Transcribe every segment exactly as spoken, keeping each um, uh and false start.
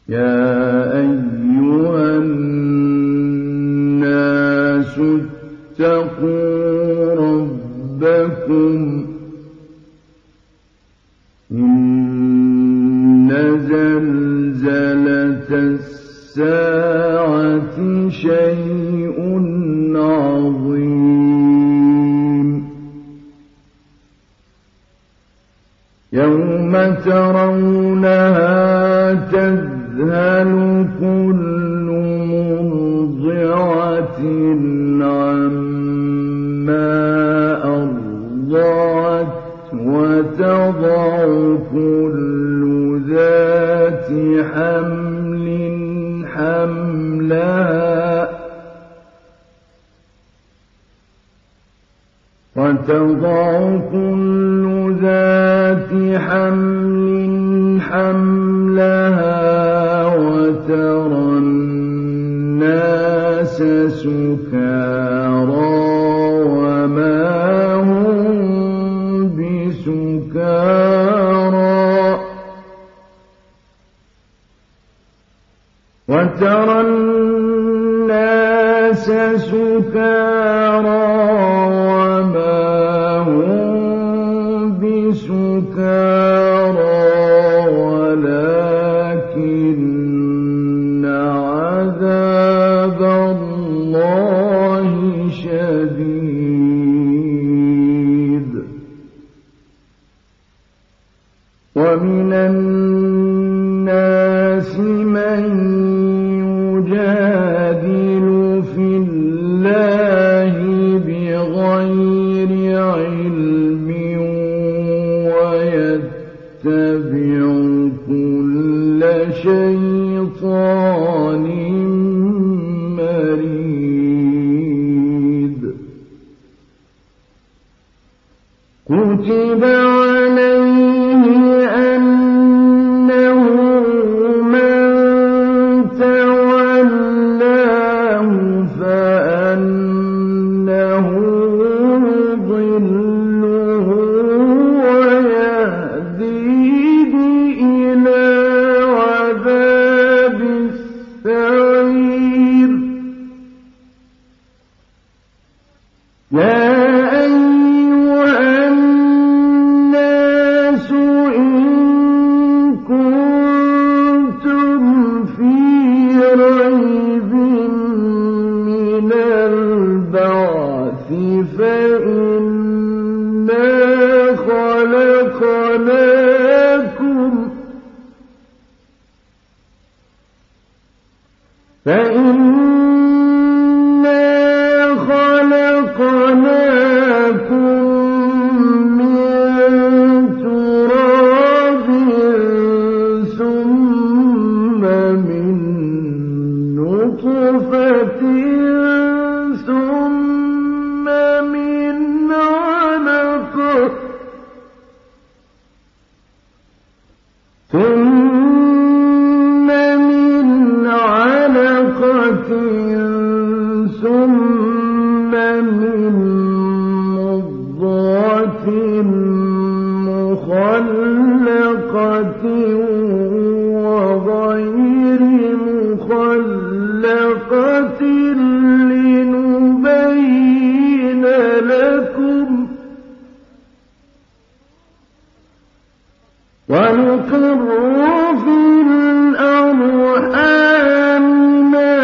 يا أيها الناس اتقوا ربكم إن زلزلة الساعة شيء عظيم يوم ترونها تذهل كل مرضعة عما أرضعت وتضع كل ذات حمل حملها وتضع كل ذات حمل حملها وترى الناس سكارى وما هم بسكارى وترى الناس سكارى وما هم بسكارى ولكن عذاب الله شديد ومن الناس من يجادل في الله بغير علم ويتبع كل شيطان مريد كتب عليه أنه من تولاه فأنه يضله ويهديه إلى عذاب السعير يا أيها الناس إن كنتم في ريب من البعث فإنا خلقناكم فإنا خلقناكم من تراب ثم من نطفة ثم من علقة ثم من علقة ثم من مضغة مخلقة وغير مخلقة لنبين لكم ونقر في الأرحام ما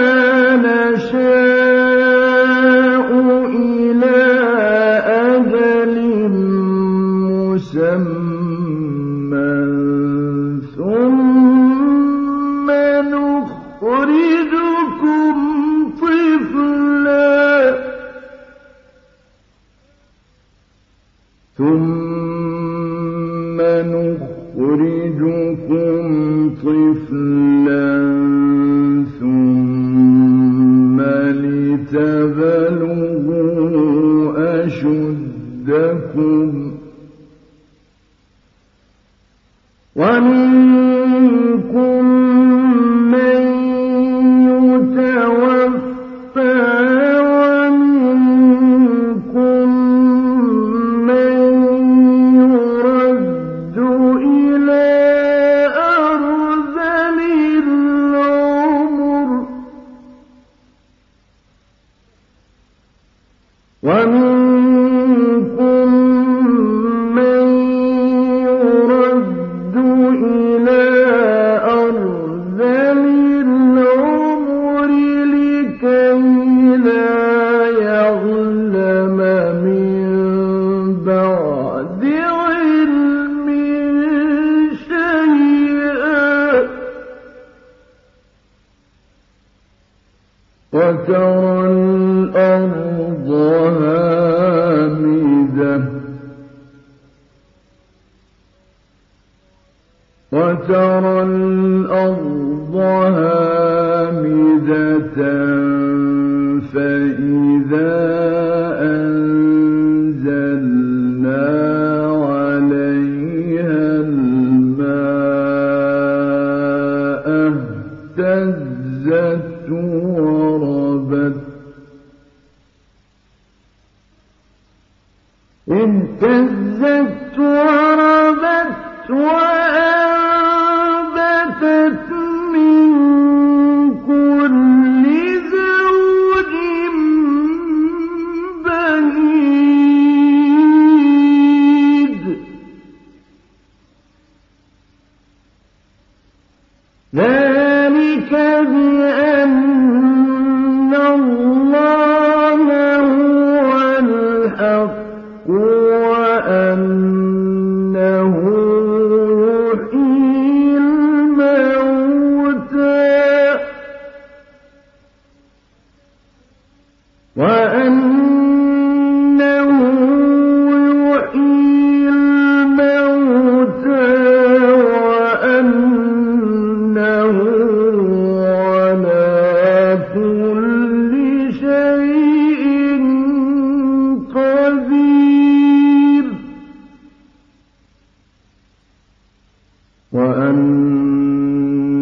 نشاء إلى أجل مسمى ثم نخرجكم طفلا ثم نخرجكم طفلا ثم لتبلغوا أشدكم ومنكم من يتوفى ومنكم من يرد إلى أرذل وترى الأرض هامدة وترى الأرض هامدة فإذا أنزلنا عليها الماء اهتزت وربت اهتزت وربت وأنبتت من كل زوج بهيج ذلك بأن الله هو الحق وأنه يحيي الموتى وأنه يحيي الموتى وأنه على كل شيء قدير وأن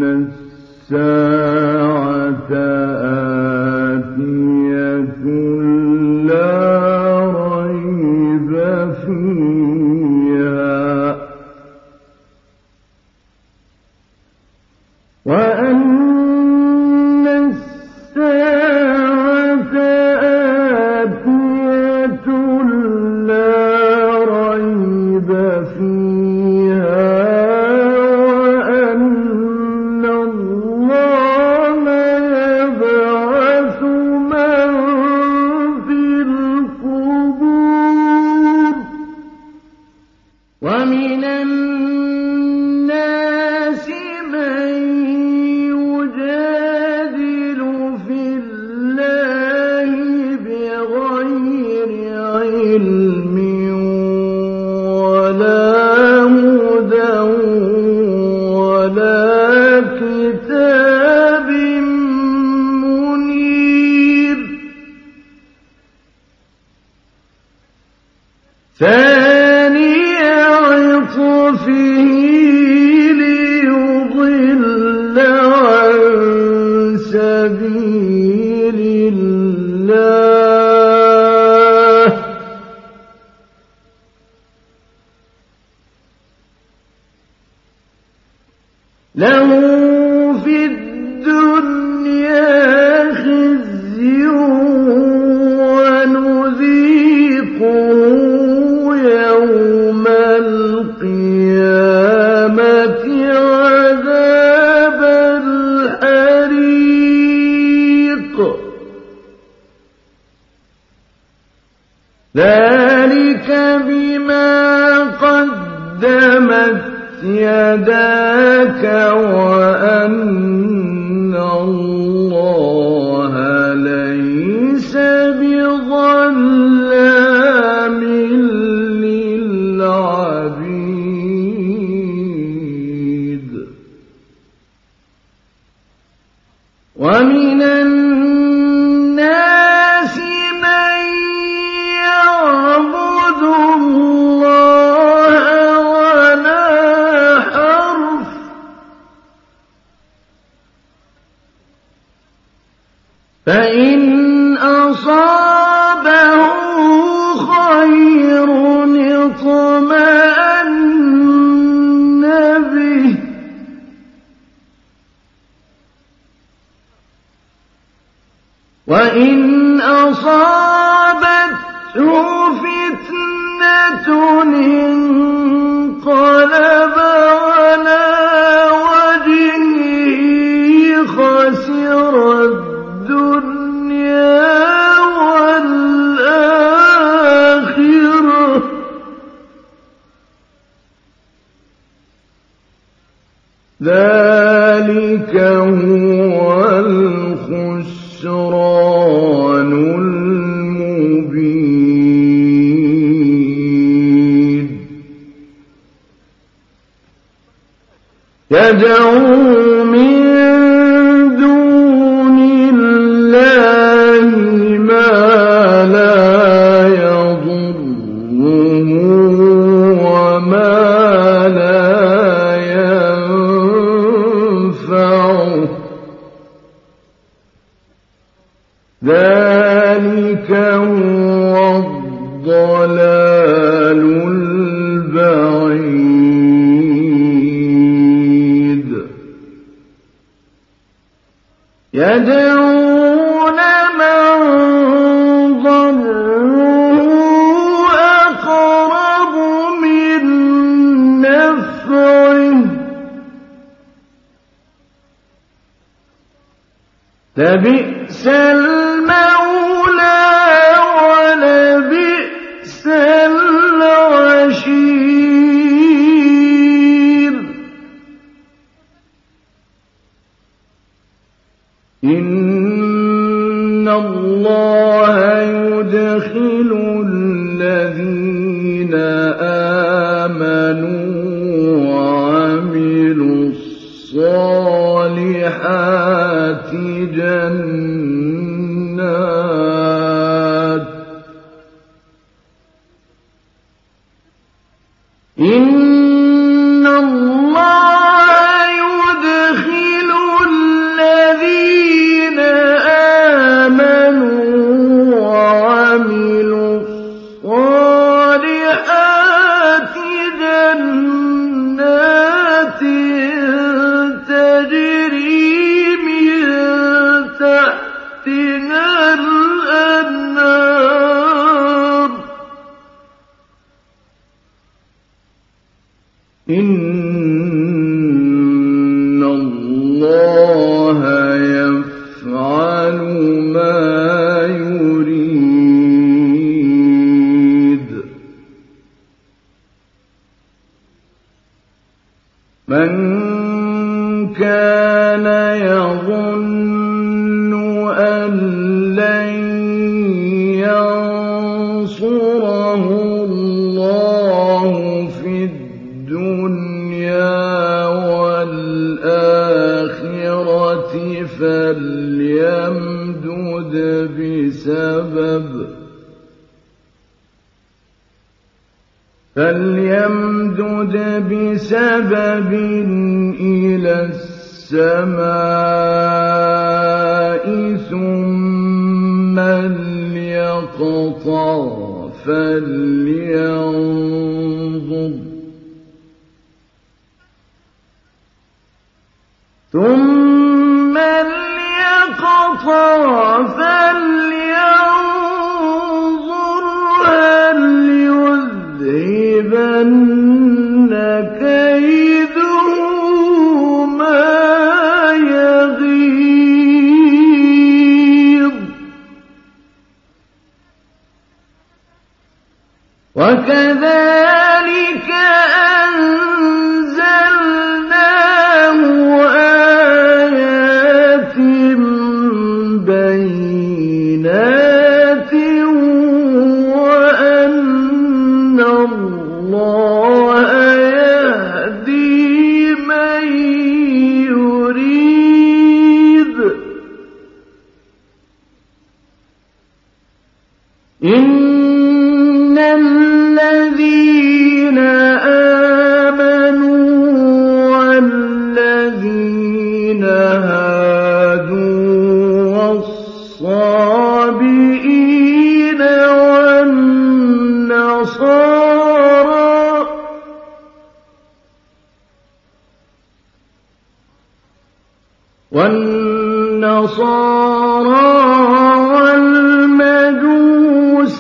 الساعة آتية لا ريب فيها وأن الساعة آتية لا ريب فيها وأن الله يبعث من في القبور ومن الناس من يجادل في الله بغير علم ولا هدى ولا كتاب منير ثاني عطفه ليضل عن سبيل الله له في الدنيا خزي ونذيقه يوم القيامة عذاب الحريق ذلك بما قدمت يداك وأن الله ليس بظلام للعبيد ومن الناس من يعبد الله ولا حرف فإن أصابه خير اطمأن به وإن أصابته فتنة انقلب على وجهه خسر الدنيا والآخرة ذلك هو الخسران يدعو من دون الله ما لا يضره وما لا ينفعه ذلك هو الضلال البعيد يدعون من ضره أقرب من نفعه لبئس المولى ولبئس العشير إن الله يدخل الذين آمنوا وعملوا الصالحات جنات إن الله يدخل الذين آمنوا وعملوا الصالحات جنات تجري من تحتها الأنهار إن الله يفعل ما يريد من كان يظن أن لن ينصره الله في الدنيا والآخرة فليمدد بسبب فليمدد بسبب إلى السماء ثم ليقطع فلينظر ثم ليقطع فلينظر هل يذهبن كيده ما يغيظ وكذلك أنزلناه آيات بينات وأن الله يهدي من يريد إن الذين آمنوا والذين هادوا والصابئين والنصارى والنصارى والمجوس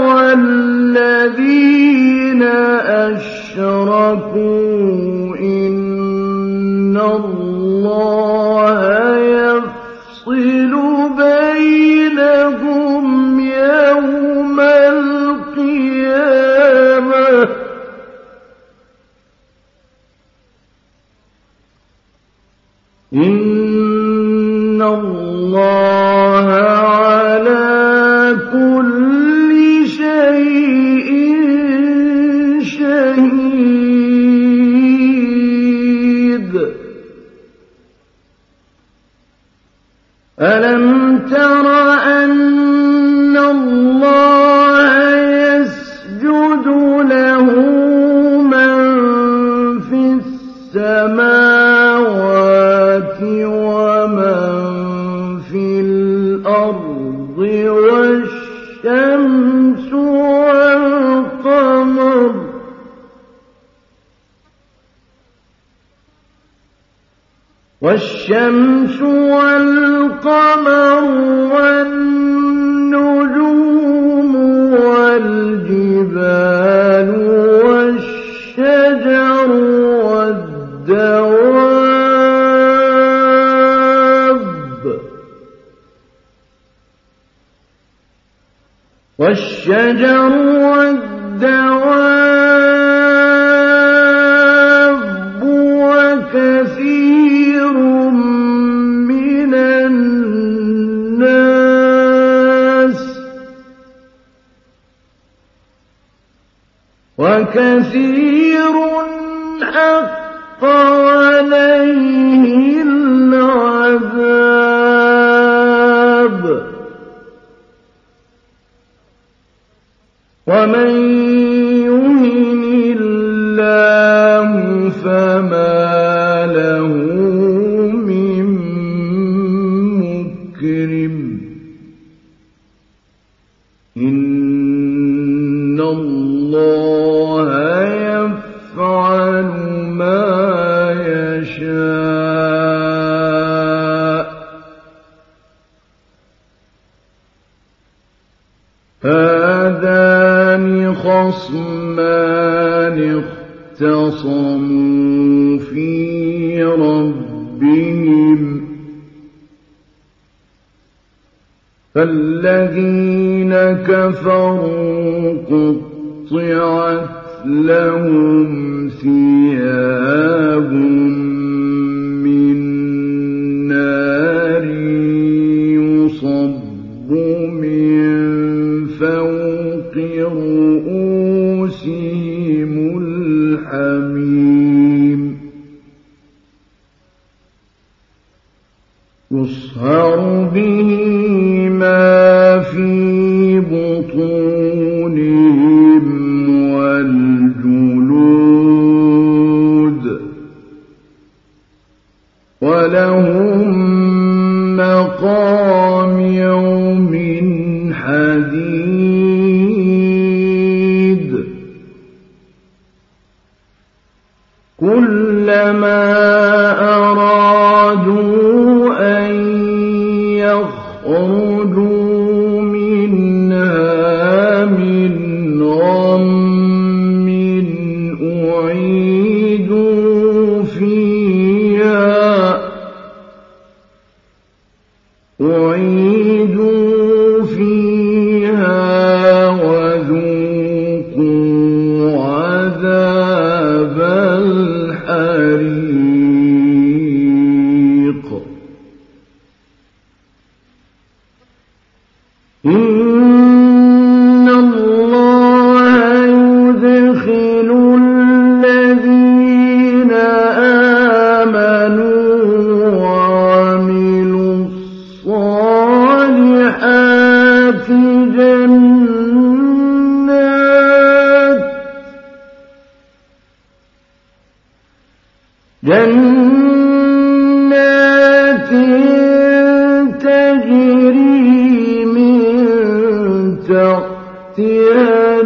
والذين أشركوا إن الله يفصل بينهم يوم القيامة إن الله على كل شيء شهيد ألم تر أن الله يسجد له من في السماوات ومن في الأرض والشمس والقمر والشمس والقمر والنجوم والجبال والشجر والدواب والشجر والدواب وكثير من الناس وكثير حق عليه العذاب ومن يهن الله فما له من مكرم إن الله يفعل ما يشاء هذان خصمان اختصموا في ربهم فالذين كفروا قطعت لهم ثياب من نار يصب من فوق رؤوسهم الحميم يصهر به ما في بطونهم والجلود ولهم مقامع من حديد كلما أرادوا أن يخرجوا منها من غم أعيدوا فيها أعيدوا فيها وذوقوا عذاب الحريق إن الله يدخل الذين آمنوا وعملوا الصالحات جنات جنات تجري من تحتها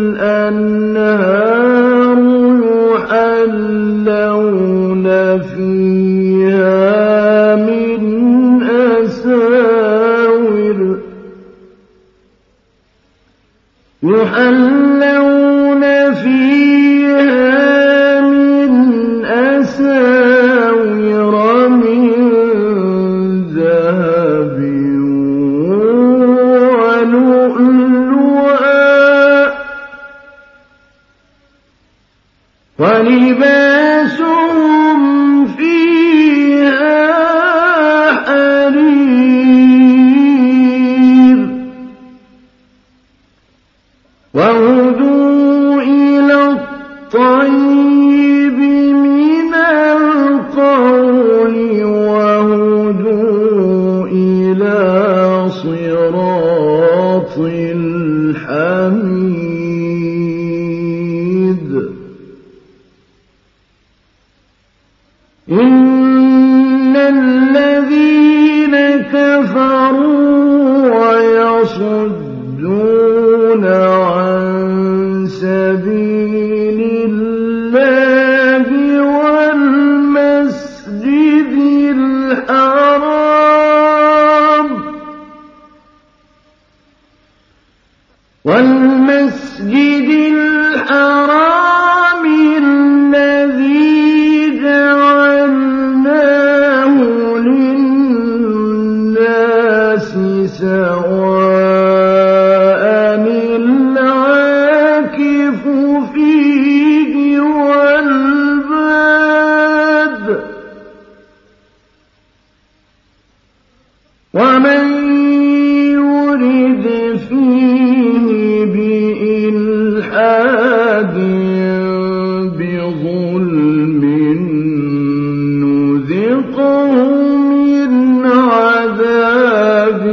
الأنهار يحلون فيها من أساور يحلون فيها من أساور من ذهب ولؤلؤا ولباسهم فيها حرير وهدوا إلى الطيب من القول وهدوا إلى ومن يرد فيه بإلحاد بظلم نذقه من عذاب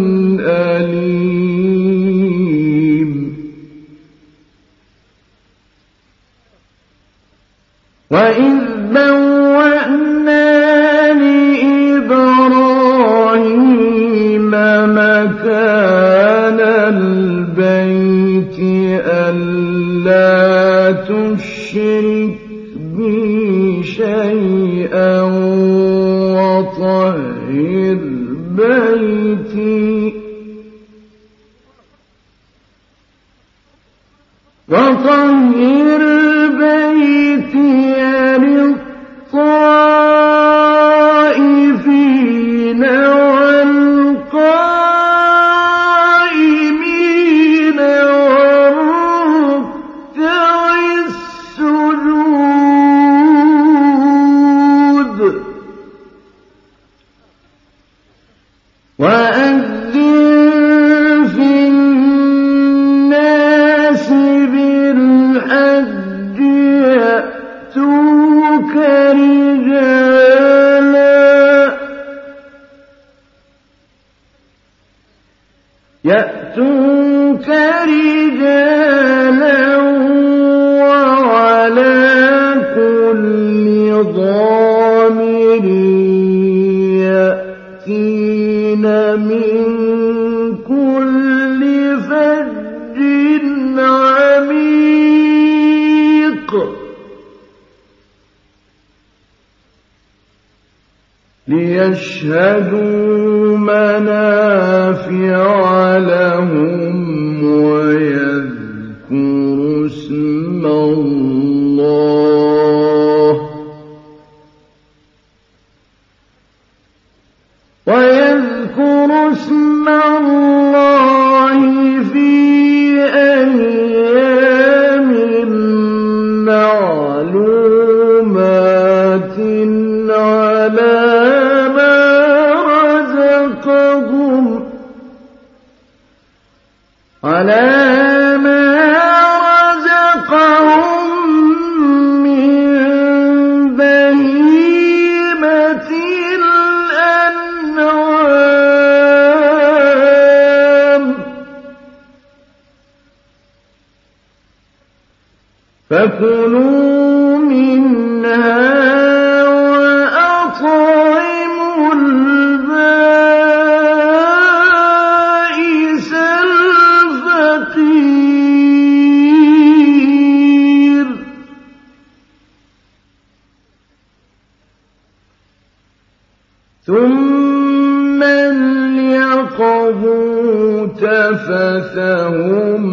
أليم وإذ بوأنا لإبراهيم مكان البيت ألا تشرك بي شيئا وطهر بيتي وطهر بيتي للطائفين والقائمين والركع السجود وأذن في الناس بالحج يأتوك رجالا يأتوك رجالا وعلى كل ضامر يأتين من كل فج عميق ليشهدوا منافع لهم ويذكروا اسم الله ويذكروا اسم الله في أيام معلومات على ما رزقهم على ما رزقهم من بهيمة الأنعام فكلوا منها وأطعموا البائس الفقير ثم ليقضوا تفثهم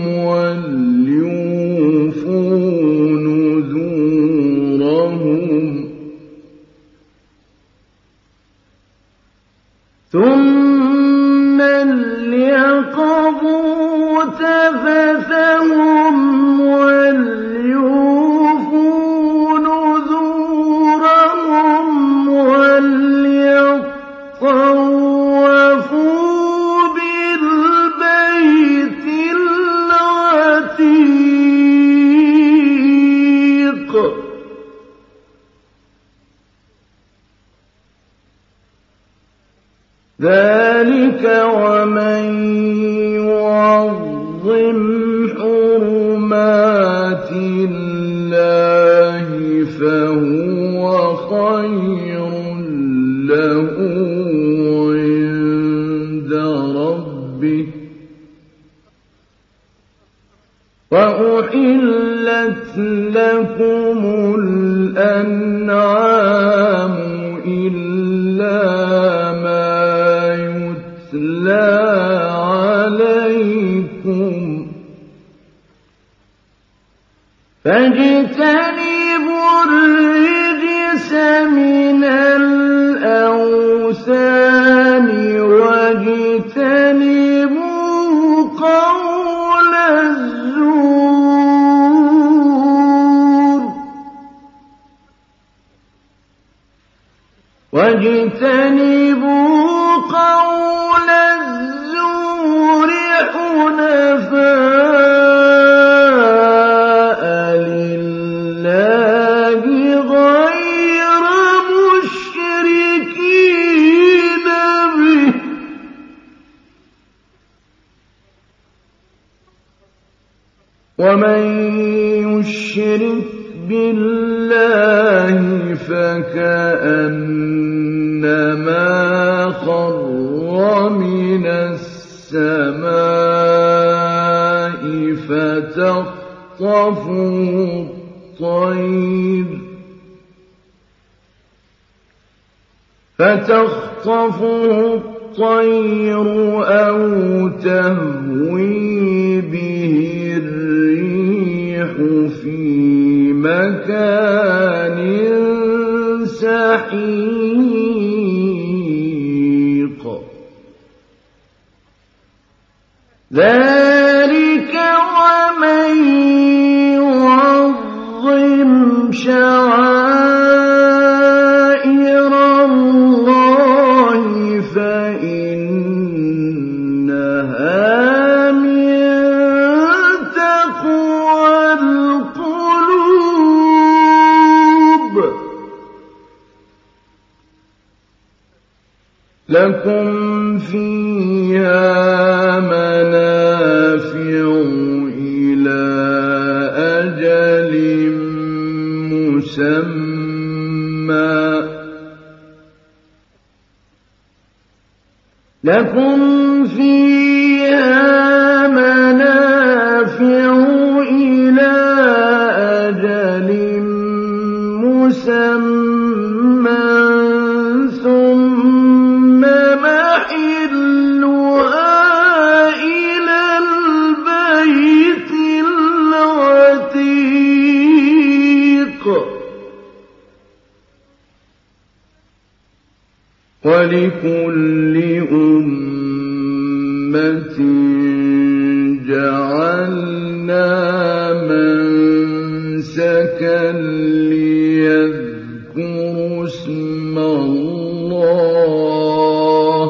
وليوفوا نذورهم ثم ليقضوا تفثهم وليوفوا نذورهم وليطوفوا بالبيت العتيق ذلك ومن يعظم حرمات الله فهو خير له عند ربه وأحلت لكم الأنعام إلا ما يتلى عليكم فاجتنبوا الرجس من الأوثان واجتنبوا قول الزور واجتنبوا قَوْلَ الزُّورِ حُنَفَاءَ لِلَّهِ غَيْرَ مُشْرِكِينَ بِهِ ۚ وَمَن يُشْرِكْ بِاللَّهِ فَكَأَنَّمَا خَرَّ مِنَ السَّمَاءِ فَتَخْطَفُهُ الطَّيْرُ فَتَخْطَفُهُ الطَّيْرُ أَوْ تَهْوِي بِهِ الرِّيحُ فِي مَكَانٍ سَحِيقٍ ذَلِكَ وَمَن يُعَظِّمْ شَعَائِرَ اللَّهِ فَإِنَّهَا مِن تَقْوَى الْقُلُوبِ ۗ لَكُمْ فِيهَا مَنَافِعُ إِلَىٰ أَجَلٍ مُّسَمًّى لَكُمْ فِيهَا مَنَافِعُ إِلَىٰ أَجَلٍ مُّسَمًّى ثُمَّ مَحِلُّهَا إِلَى الْبَيْتِ الْعَتِيقِ ۚ وَلِكُلِّ أُمَّةٍ جَعَلْنَا مَنسَكًا لِّيَذْكُرُوا اسْمَ اللَّهِ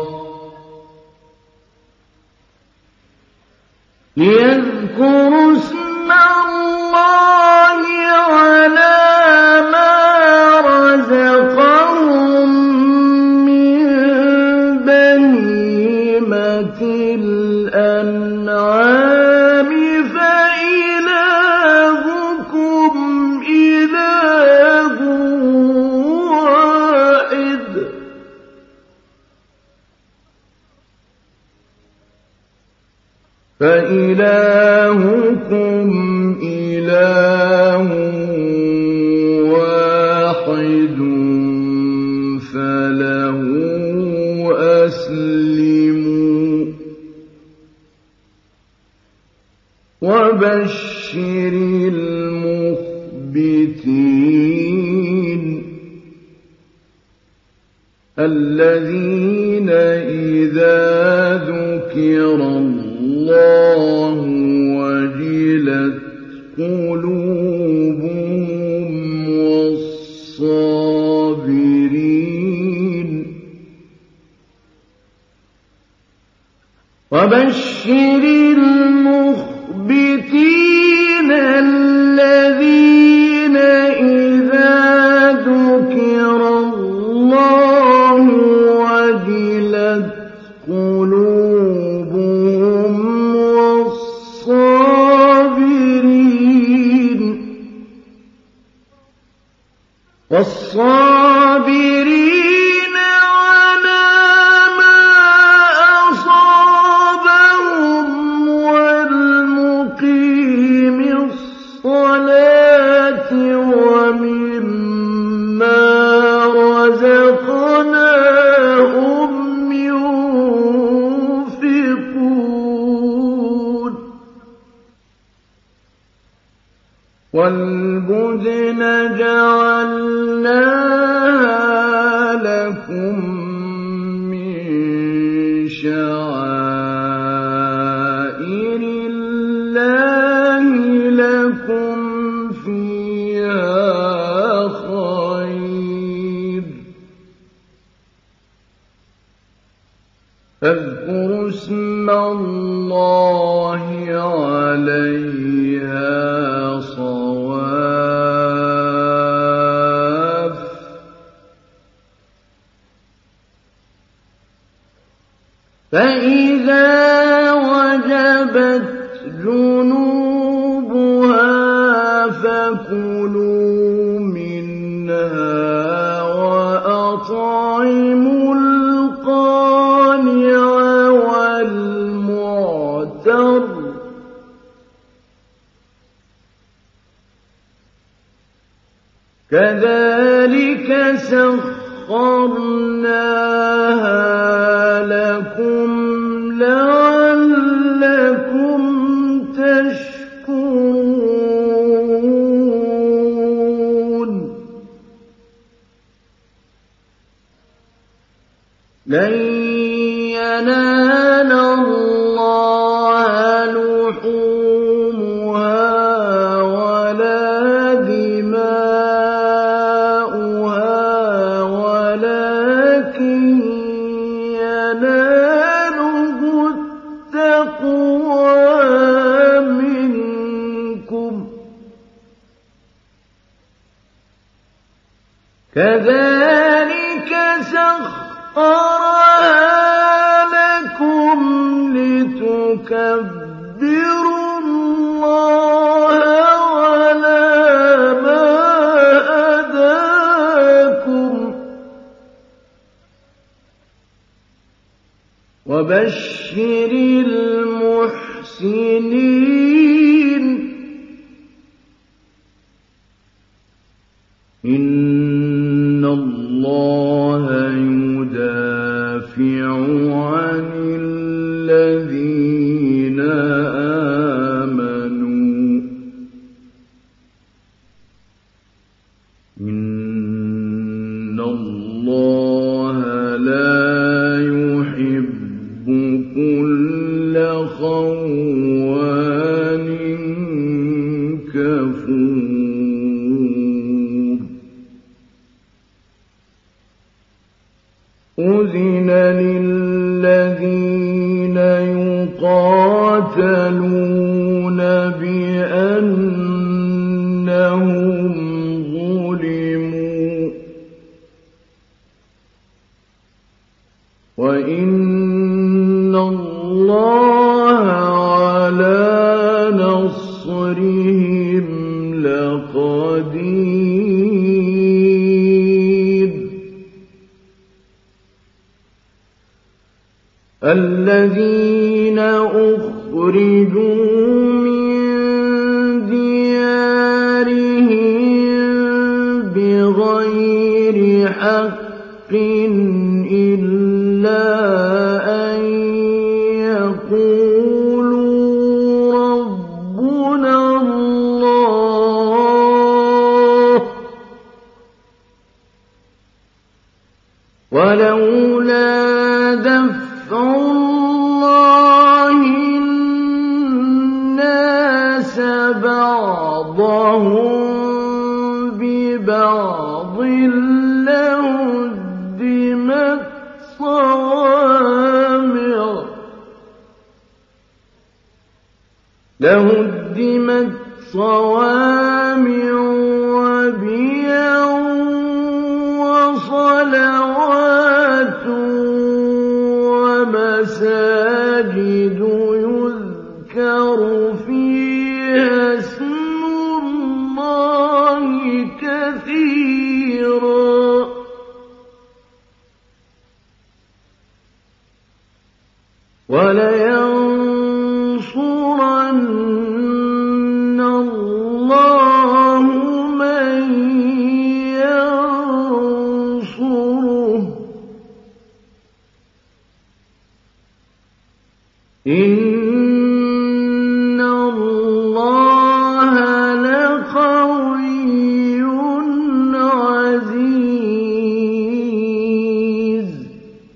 لِيَذْكُرُوا اسْمَ اللَّهِ عَلَىٰ مَا رَزَقَهُم مِّن بَهِيمَةِ الْأَنْعَامِ ۖ فَإِلَٰهُكُمْ إِلَٰهٌ وَاحِدٌ ۖ فَإِلَٰهُكُمْ إِلَٰهٌ وَاحِدٌ فَلَهُ أَسْلِمُوا ۗ وَبَشِّرِ الْمُخْبِتِينَ الَّذِينَ إِذَا ذُكِرَ اللَّهُ وَجِلَتْ قُلُوبُهُمْ وَالصَّابِرِينَ وَبَشِّرِ الْمُخْبِتِينَ الَّذِينَ إِذَا ذُكِرَ اللَّهُ وَجِلَتْ قُلُوبُهُمْ وَالصَّابِرِينَ وَالصَّابِرِينَ عَلَىٰ مَا أَصَابَهُمْ وَالْمُقِيمِ الصَّلَاةِ وَمِمَّا رَزَقْنَاهُمْ يُنفِقُونَ وَالْبُدْنَ جَعَلْنَاهَا لَكُم مِّن شَعَائِرِ اللَّهِ لَكُمْ فِيهَا خَيْرٌ ۖ فاذكروا اسم الله عليها صواف فإذا وجبت جنوبها فكلوا منها وأطعموا القانع والمعتر كذلك سخرناها لكم لعلكم تشكرون لن ينال الله لحومها ولا دماؤها ولكن يناله التقوى منكم كذلك سخرها لكم لتكبروا الله على ما هداكم وبشر المحسنين إن الله يدافع عن الذين آمنوا إن الله لا يحب كل خوان كفور أذن للذين يقاتلون بأنهم ظلموا وإن الله على نصرهم لقدير الذين أخرجوا من ديارهم بغير حق إلا أن يقولوا ربنا الله ولولا دفع الله الناس بعضهم ببعض لهدمت صوامع لهدمت صوامع وبيع وصلوات ومساجد يذكر فيها اسم الله كثيرا ولينصرن الله من ينصره إن الله لقوي عزيز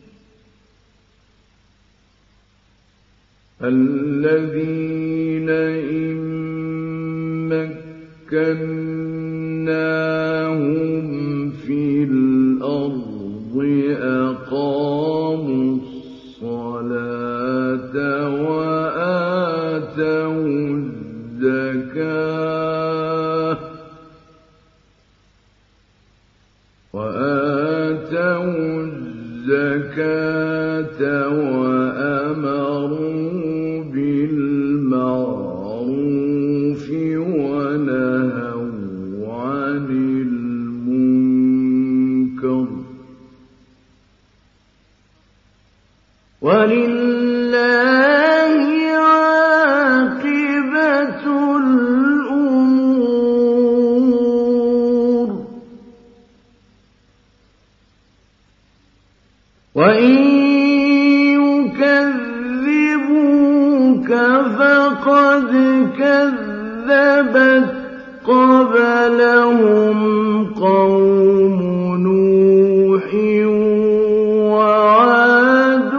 الذين إن مكناهم في الأرض أقاموا الصلاة الزَّكَاةَ وَأَمَرُوا بِالْمَعْرُوفِ وَنَهَوْا عَنِ الْمُنكَرِ ۗ وَلِلَّهِ عَاقِبَةُ الْأُمُورِ. وَإِن يُكَذِّبُوكَ فَقَدْ كَذَّبَتْ قَبْلَهُمْ قَوْمُ نُوحٍ وَعَادٌ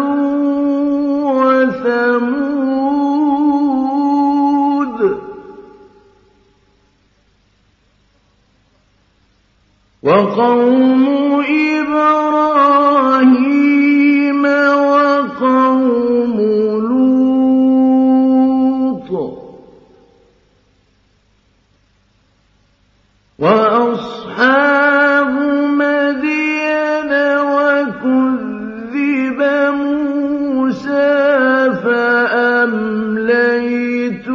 وَثَمُودُ وَقَوْمُ إِبْرَاهِيمَ وَقَوْمُ لُوطٍ وَأَصْحَابُ مَدْيَنَ وَكُذِّبَ مُوسَىٰ فَأَمْلَيْتُ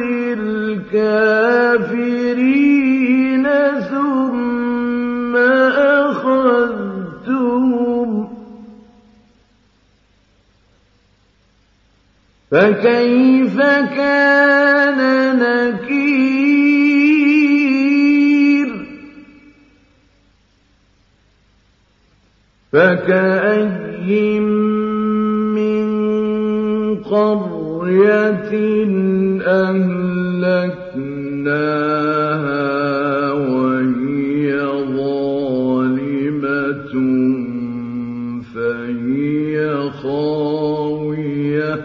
لِلْكَافِرِينَ ثُمَّ أَخَذْتُهُمْ ۖ فَكَيْفَ كَانَ نَكِيرِ. فَكَأَيِّن مِّن قَرْيَةٍ أَهْلَكْنَاهَا وَهِيَ ظَالِمَةٌ فَهِيَ خَاوِيَةٌ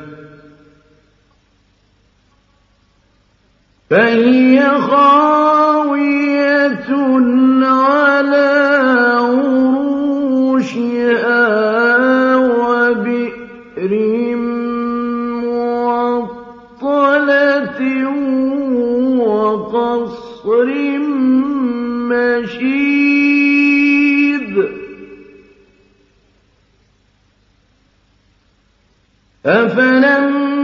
فَهِيَ خَاوِيَةٌ عَلَىٰ عُرُوشِهَا وَبِئْرٍ مُّعَطَّلَةٍ وَقَصْرٍ مَّشِيدٍ. أَفَلَمْ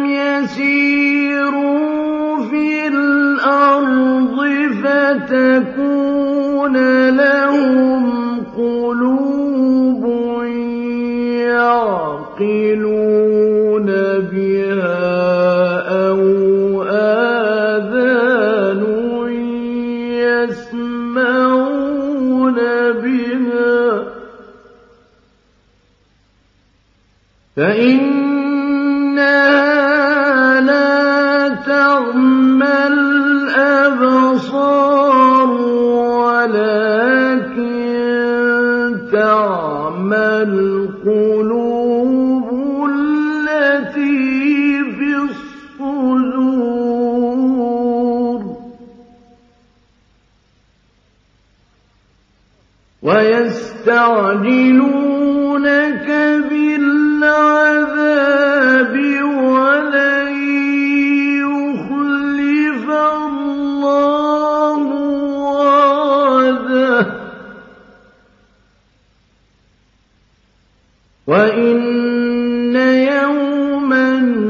يَسِيرُوا فِي الْأَرْضِ فَتَكُونَ لَهُمْ قُلُوبٌ يَعْقِلُونَ بِهَا أَوْ آذَانٌ يَسْمَعُونَ بِهَا ۖ فَإِنَّهَا لَا تَعْمَى الْأَبْصَارُ وَلَٰكِن تَعْمَى الْقُلُوبُ الَّتِي فِي الصُّدُورِ. وَيَسْتَعْجِلُونَكَ بِالْعَذَابِ وَلَن يُخْلِفَ اللَّهُ وَعْدَهُ ۚ وَإِنَّ يَوْمًا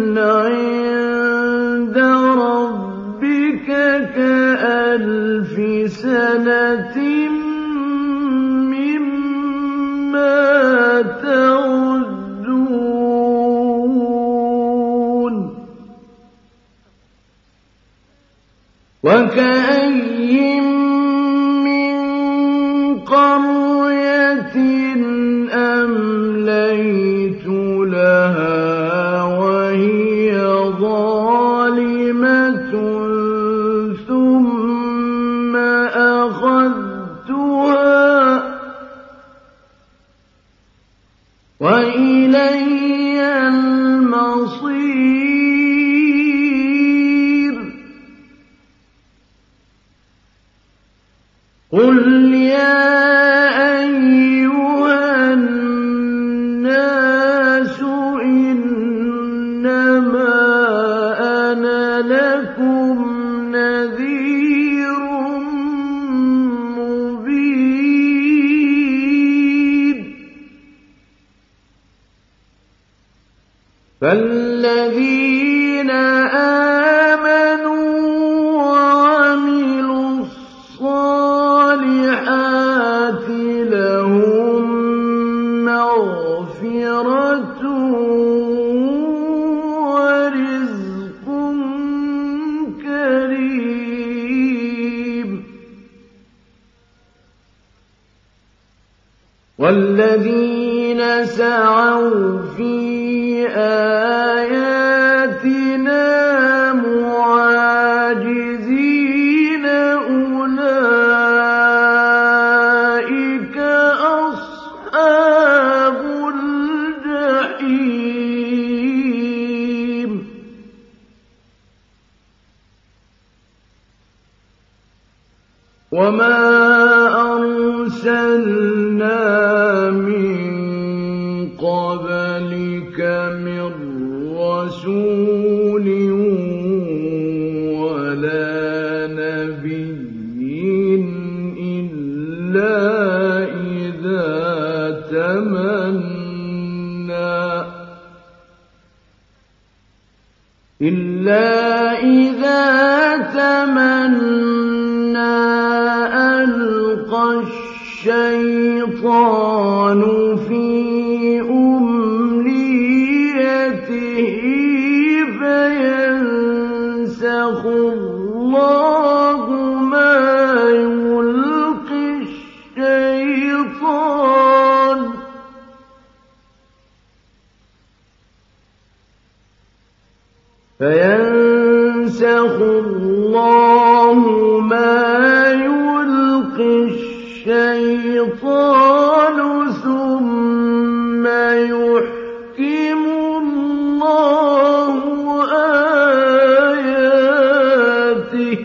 عِندَ رَبِّكَ كَأَلْفِ سَنَةٍ مِّمَّا تَعُدُّونَ. وَكَأَيِّن مِّن قَرْيَةٍ أَمْلَيْتُ لَهَا وَهِيَ ظَالِمَةٌ ثُمَّ أَخَذْتُهَا ۖ وَإِلَيَّ الْمَصِيرُ. قُلْ يَا أَيُّهَا النَّاسُ إِنَّمَا أَنَا لَكُمْ نَذِيرٌ مُّبِينٌ. فالذين آمنوا وعملوا الصالحات لهم مغفرة ورزق كريم. والذين سعوا في آياتنا معاجزين أولئك أصحاب الجحيم. وما أرسلنا من قبلك من رسول ولا نبي إلا إذا تمنى إلا إذا تمنى ألقى الشيطان في أمنيته فينسخ الله ما يلقي الشيطان فينسخ الله ما يلقي الشيطان ثم يحكم الله آياته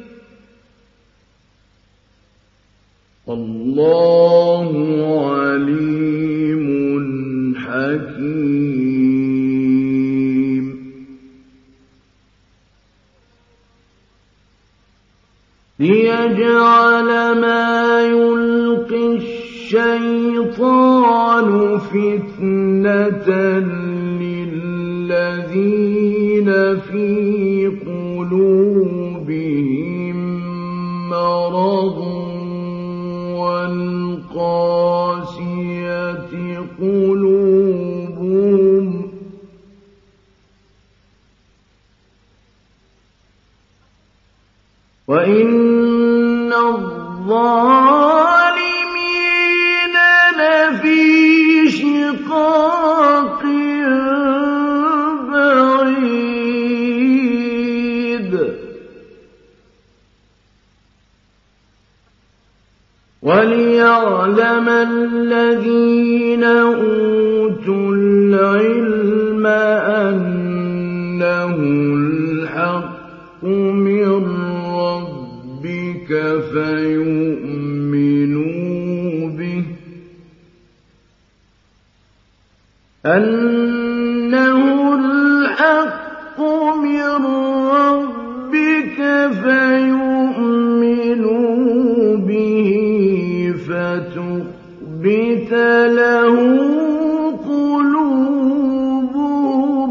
والله عليم حكيم. ليجعل ما يلقي الشيطان فتنة للذين في قلوبهم مرض والقاسية قلوبهم وإن الظالمين لفي شقاق بعيد. وليعلم الذين أوتوا العلم أنه الحق من ربك فيؤمنوا به أنه الحق من ربك فيؤمنوا به فتخبت له قلوبهم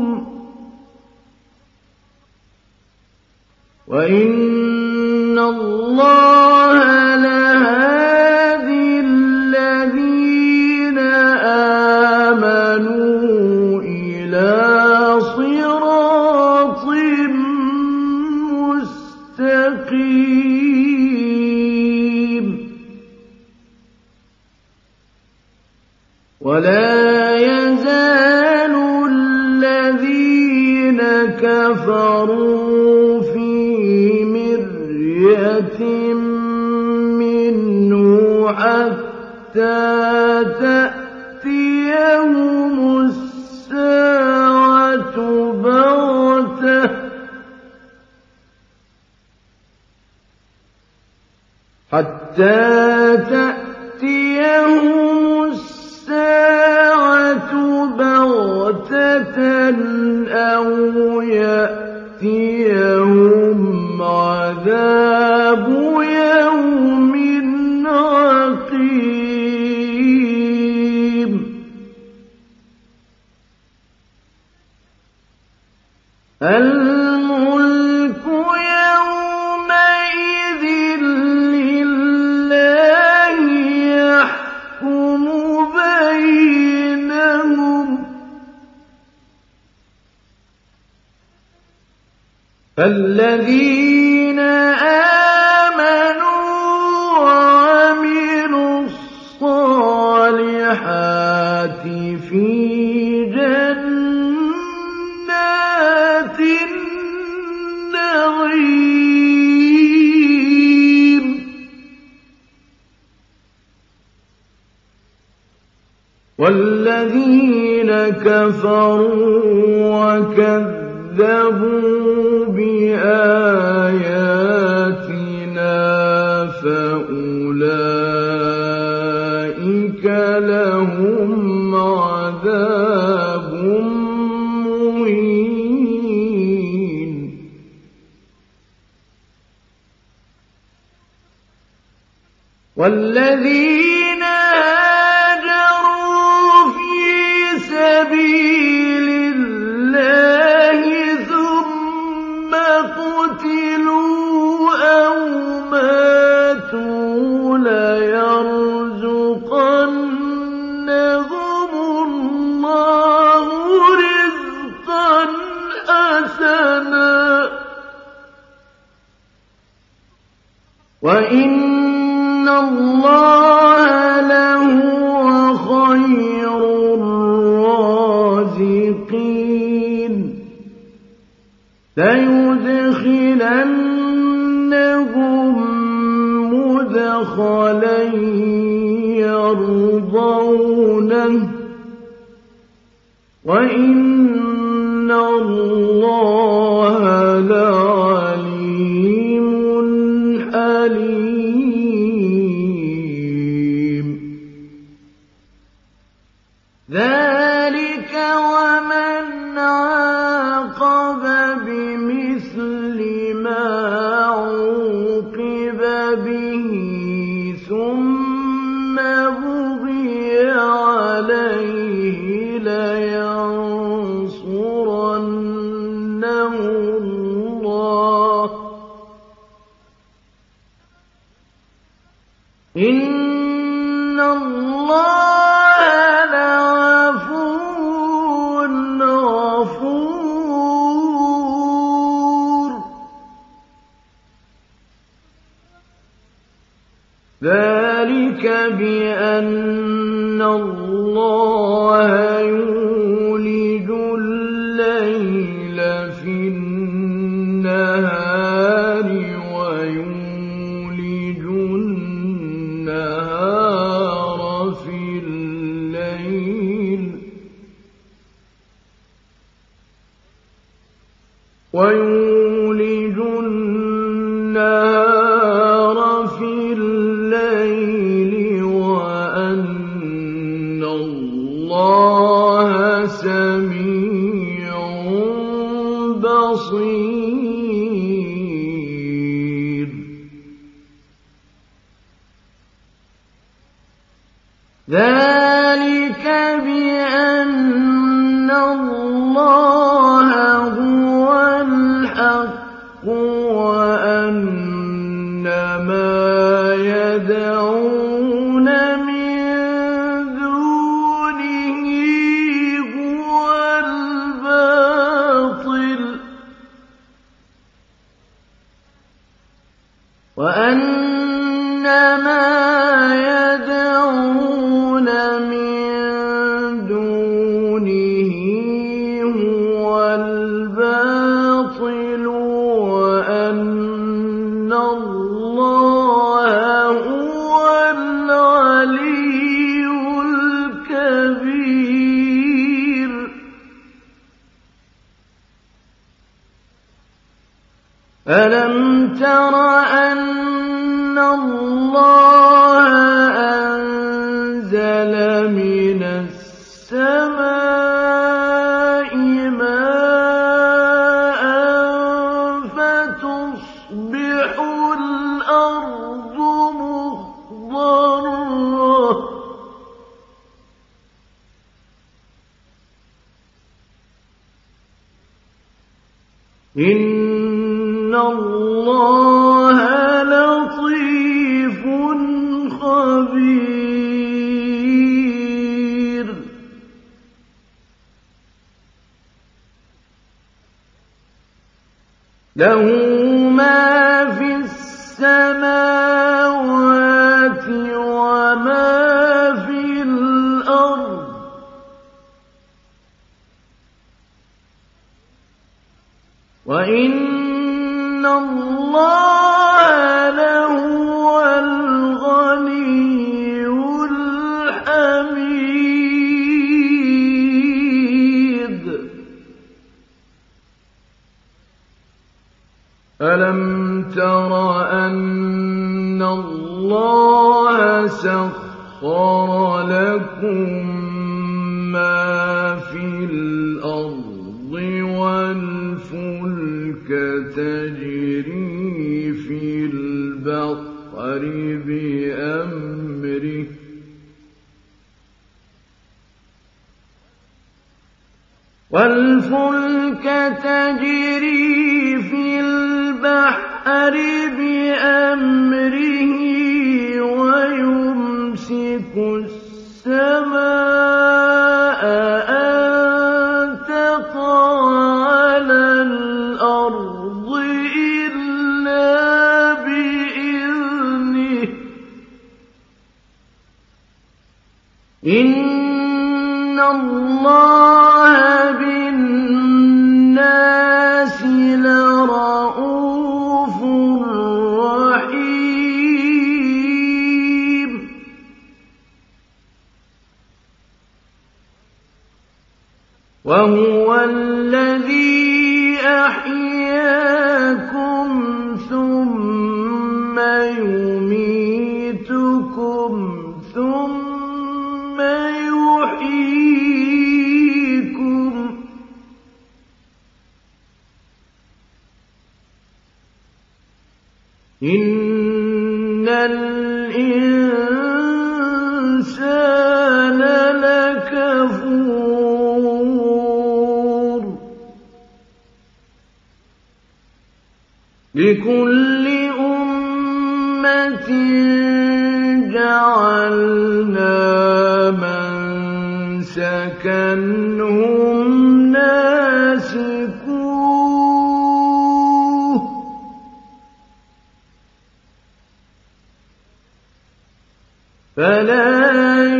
وإن الله لهادي الذين آمنوا إلى صراط مستقيم. ولا يزال الذين كفروا في مرية منه حتى تأتيهم الساعة بغتة حتى تأتيهم الساعة بغتة أو يأتيهم عذاب يوم عقيم. الملك يومئذ لله يحكم بينهم فالذين آمنوا وعملوا الصالحات في جنات النعيم والذين كفروا وكذبوا بآياتنا فأولئك لهم عذاب مهين والذين هاجروا في سبيل الله ثم قتلوا أو ماتوا ليرزقنهم الله رزقا حسنا وإن الله لهو خير الرازقين ليدخلنهم مدخلا يرضونه وإن الله لعليم حليم ذلك ومن عاقب بمثل ما عوقب به ثم بغي عليه لينصرنه الله إن الله لعفو غفور ذلك بأن الله يولج الليل في النهار ويولج النهار في الليل ويولج النهار في الليل وأن الله سميع بصير ذلك بأن الله هو الحق وأن ما يدعون من دونه هو الباطل وأن ما يدعون من دونه هو الباطل وأن الله هو العلي الكبير ألم تر أن الله أنزل من السماء ماء فتصبح الأرض مخضرة إِنَّ اللَّهَ لَطِيفٌ خَبِيرٌ. لَهُ مَا فِي السَّمَاوَاتِ وَمَا فِي الْأَرْضِ ۗ وَإِنَّ اللَّهَ لَهُوَ الْغَنِيُّ الْحَمِيدُ. أَلَمْ تَرَ أَنَّ اللَّهَ سَخَّرَ لَكُم مَّا فِي الْأَرْضِ وَالْفُلْكَ تَجْرِي فِي الْبَحْرِ بِأَمْرِهِ وَالْفُلْكَ تَجْرِي فِي الْبَحْرِ بِأَمْرِهِ وَيُمْسِكُ السَّمَاءَ أَن تَقَعَ عَلَى الْأَرْضِ إِلَّا بِإِذْنِهِ ۗ إِنَّ اللَّهَ بِالنَّاسِ لَرَءُوفٌ رَّحِيمٌ. وَهُوَ الَّذِي أَحْيَاكُمْ ثُمَّ يُمِيتُكُمْ ثُمَّ يُحْيِيكُمْ ۖ إِنَّ الْإِنسَانَ لَكَفُورٌ. لِكُلِّ أُمَّةٍ جَعَلْنَا مَنسَكًا هُمْ نَاسِكُوهُ ۖ فَلَا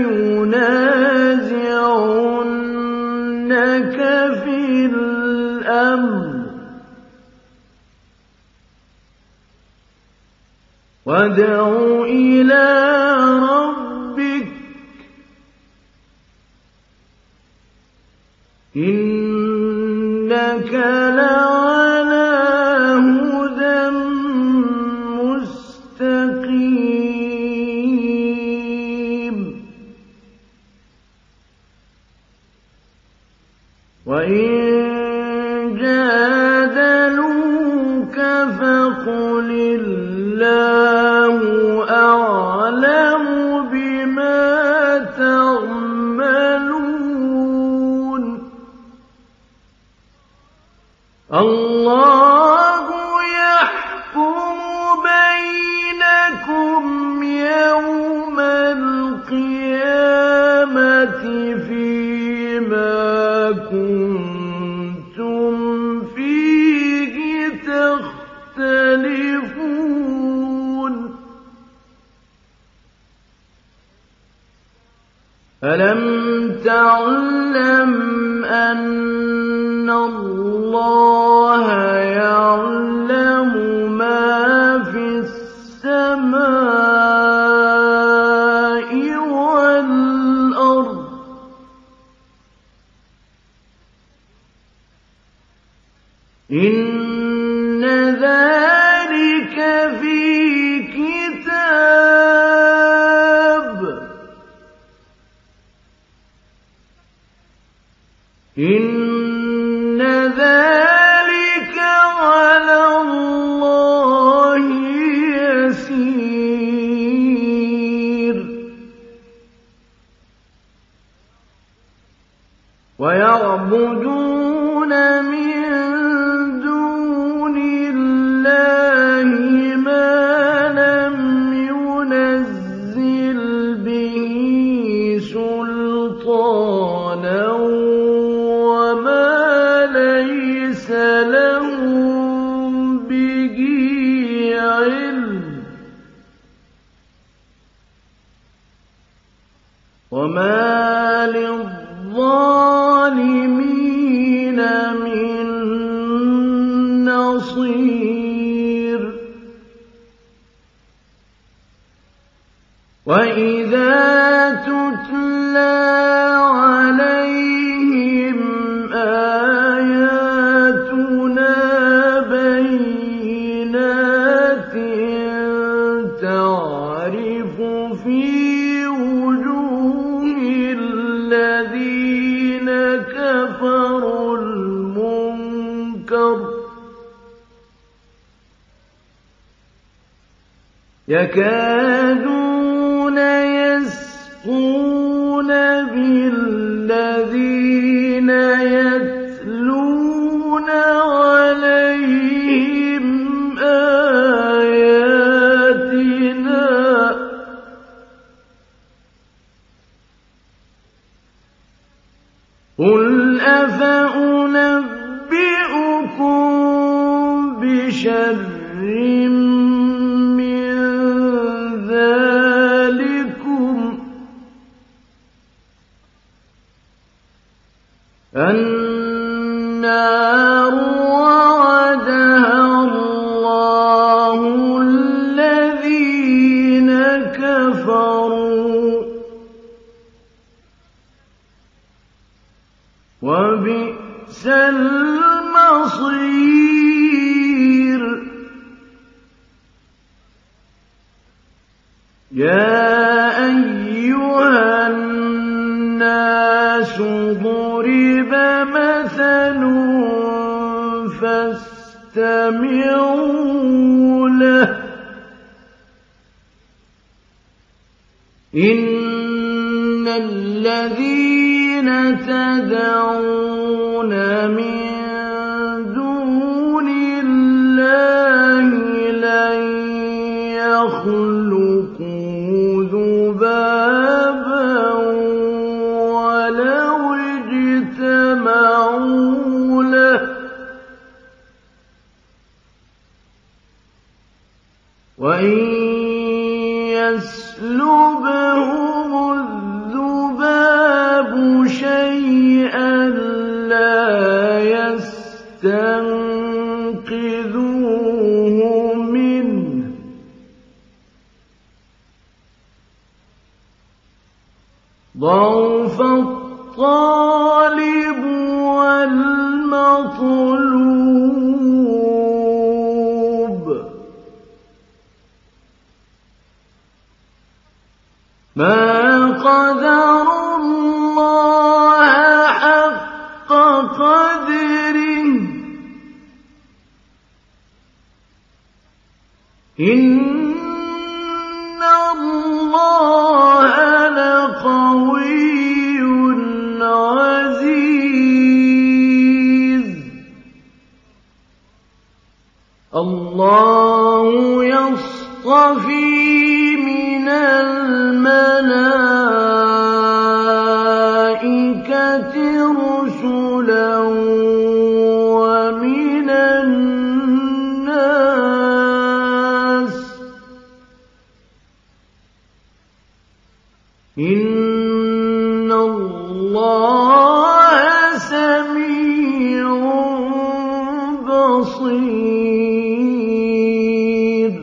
يُنَازِعُنَّكَ فِي الْأَمْرِ ۚ وَادْعُ إِلَىٰ رَبِّكَ إِنَّكَ لَعَلَىٰ هُدًى مُّسْتَقِيمٍ. وَإِن جَادَلُوكَ فَقُلِ اللَّهُ أَعْلَمُ بِمَا تَعْمَلُونَ. اللَّهُ يَحْكُمُ بَيْنَكُمْ يَوْمَ الْقِيَامَةِ فِيمَا كُنتُمْ فِيهِ تَخْتَلِفُونَ. أَلَمْ تَعْلَمْ أَنَّ اللَّهَ يَعْلَمُ مَا فِي السَّمَاءِ وَالْأَرْضِ ۗ إِنَّ ذَلِكَ فِي كِتَابٍ ۚ إِنَّ ذَلِكَ عَلَى اللَّهِ يَسِيرٌ. وَيَعْبُدُونَ مِن دُونِ وَإِذَا تُتْلَىٰ عَلَيْهِمْ آيَاتُنَا بَيِّنَاتٍ تَعْرِفُ فِي وُجُوهِ الَّذِينَ كَفَرُوا الْمُنكَرَ يَكَادُونَ يَسْطُونَ بِالَّذِينَ يَتْلُونَ عَلَيْهِمْ آيَاتِنَا قُلْ أَفَأُنَبِّئُكُم بِشَرٍّ النَّارُ وَعَدَهَا اللَّهُ الَّذِينَ كَفَرُوا وَبِئْسَ الْمَصِيرُ يَا أَيُّهَا النَّاسُ ضُرِبَ مَثَلٌ فَاسْتَمِعُوا لَهُ إِنَّ الَّذِينَ تَدْعُونَ مِن دُونِ اللَّهِ لَن يَخْلُقُوا ذُبَابًا وَلَوِ اجْتَمَعُوا لَهُ وَإِن يَسْلُبْهُمُ الذُّبَابُ شَيْئًا لَّا يَسْتَنقِذُوهُ مِنْهُ ضَعُفَ الطَّالِبُ وَالْمَطْلُوبُ مَا قَدَرُوا اللَّهَ حَقَّ قَدْرِهِ إِنَّ اللَّهَ لَقَوِيٌّ عَزِيزٌ اللَّهُ يَصْطَفِي مِنَ الْمَلَائِكَةِ رُسُلًا وَمِنَ النَّاسِ إِنَّ اللَّهَ سَمِيعٌ بَصِيرٌ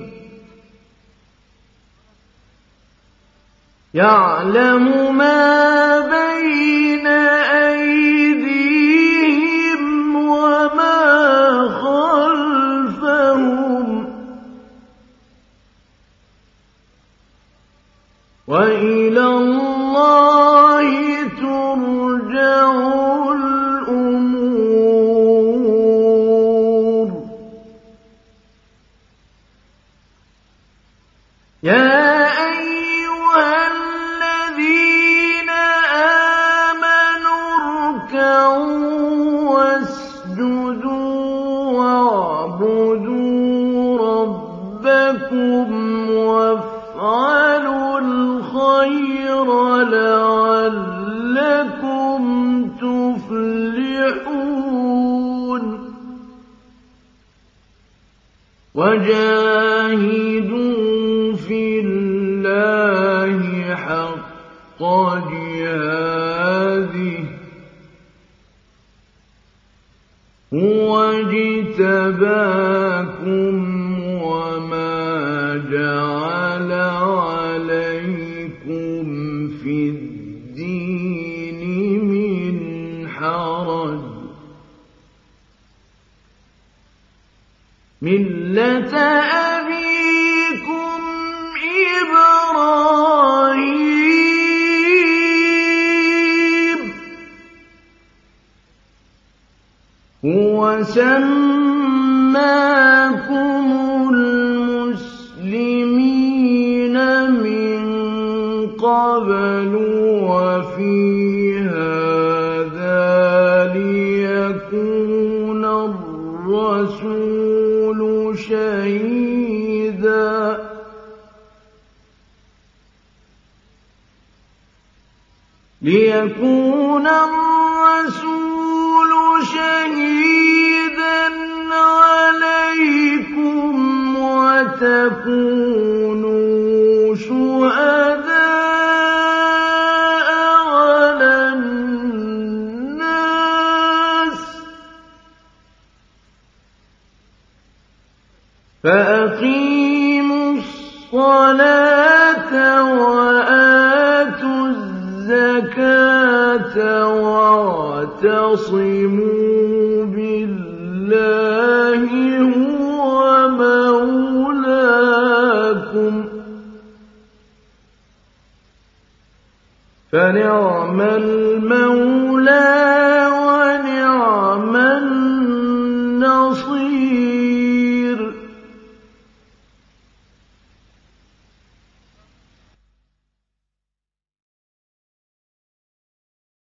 يَعْلَمُ مَا بَيْنَ أَيْدِيهِمْ وَمَا خَلْفَهُمْ وَإِلَى اللَّهِ تُرْجَعُ الْأُمُورُ يَا وَافْعَلُوا الْخَيْرَ لَعَلَّكُمْ تُفْلِحُونَ وَجَاهِدُوا فِي اللَّهِ حَقَّ جِهَادِهِ هُوَ اجْتَبَاكُمْ وَمَا جَعَلَ عَلَيْكُمْ حرج ملة أبيكم إبراهيم هو سماكم المسلمين من قبل وفي هذا ليكون الرسول شهيدا ليكون الرسول شهيدا عليكم وتكونوا شهداء على الناس فأقيموا الصلاة وآتوا الزكاة واعتصموا بالله هو مولاكم فنعم المولى